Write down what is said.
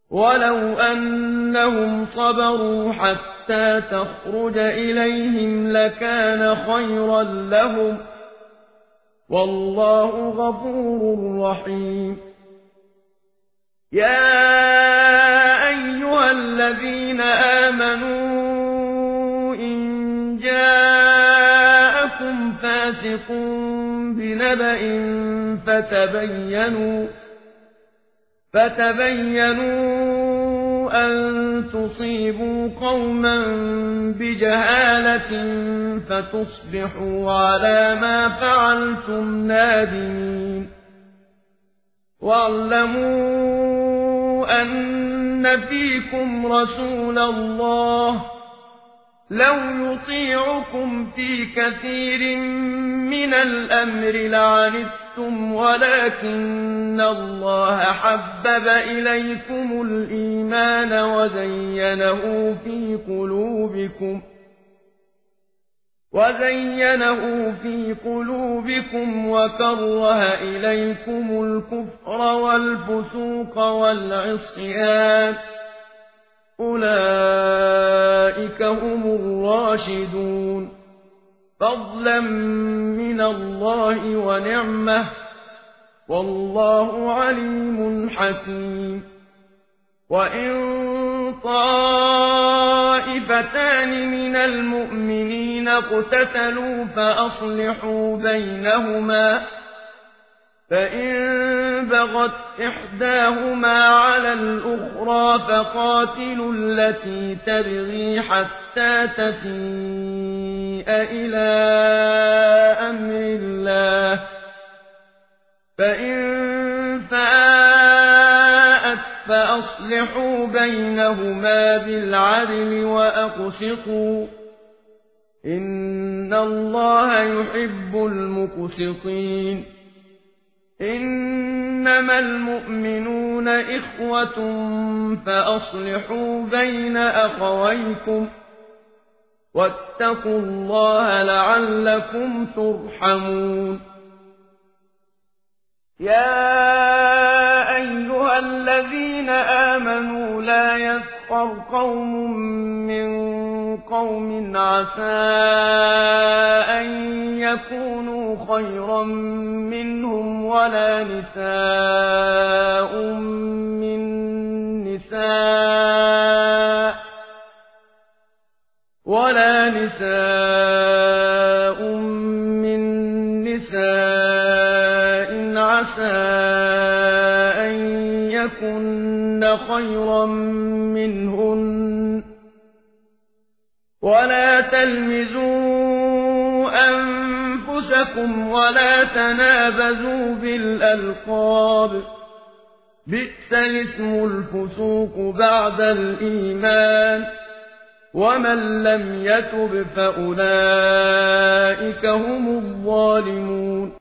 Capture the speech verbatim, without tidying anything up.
ولو أنهم صبروا حتى تخرج إليهم لكان خيرا لهم والله غفور رحيم. يا أيها الذين آمنوا إن جاءكم فاسق بنبأ فتبينوا فتبينوا أن تصيبوا قوما بجهالة فتصبحوا على ما فعلتم نادمين. واعلموا أن فيكم رسول الله لو يطيعكم في كثير من الأمر لعنتم ولكن الله حبب إليكم الإيمان وزينه في قلوبكم وزينه في قلوبكم وكره إليكم الكفر والفسوق والعصيان أولئك هم الراشدون فضلا من الله ونعمة والله عليم حكيم. وإن طائفتان من المؤمنين اقتتلوا فأصلحوا بينهما فإن بغت إحداهما على الأخرى فقاتلوا التي تبغي حتى تفيء إلى أمر الله فإن فاءت فأصلحوا بينهما بالعدل وأقسطوا إن الله يحب المقسطين. إنما المؤمنون إخوة فأصلحوا بين أخويكم واتقوا الله لعلكم ترحمون. يا أيها الذين آمنوا لا يسخر قوم من قوم عسى أن يكونوا خيرا منهم ولا نساء من نساء ولا نساء من نساء عسى أن يكن خيرا منهن ولا تلمزوا أنفسكم ولا تنابزوا بالألقاب بئس الاسم الفسوق بعد الإيمان ومن لم يتب فأولئك هم الظالمون.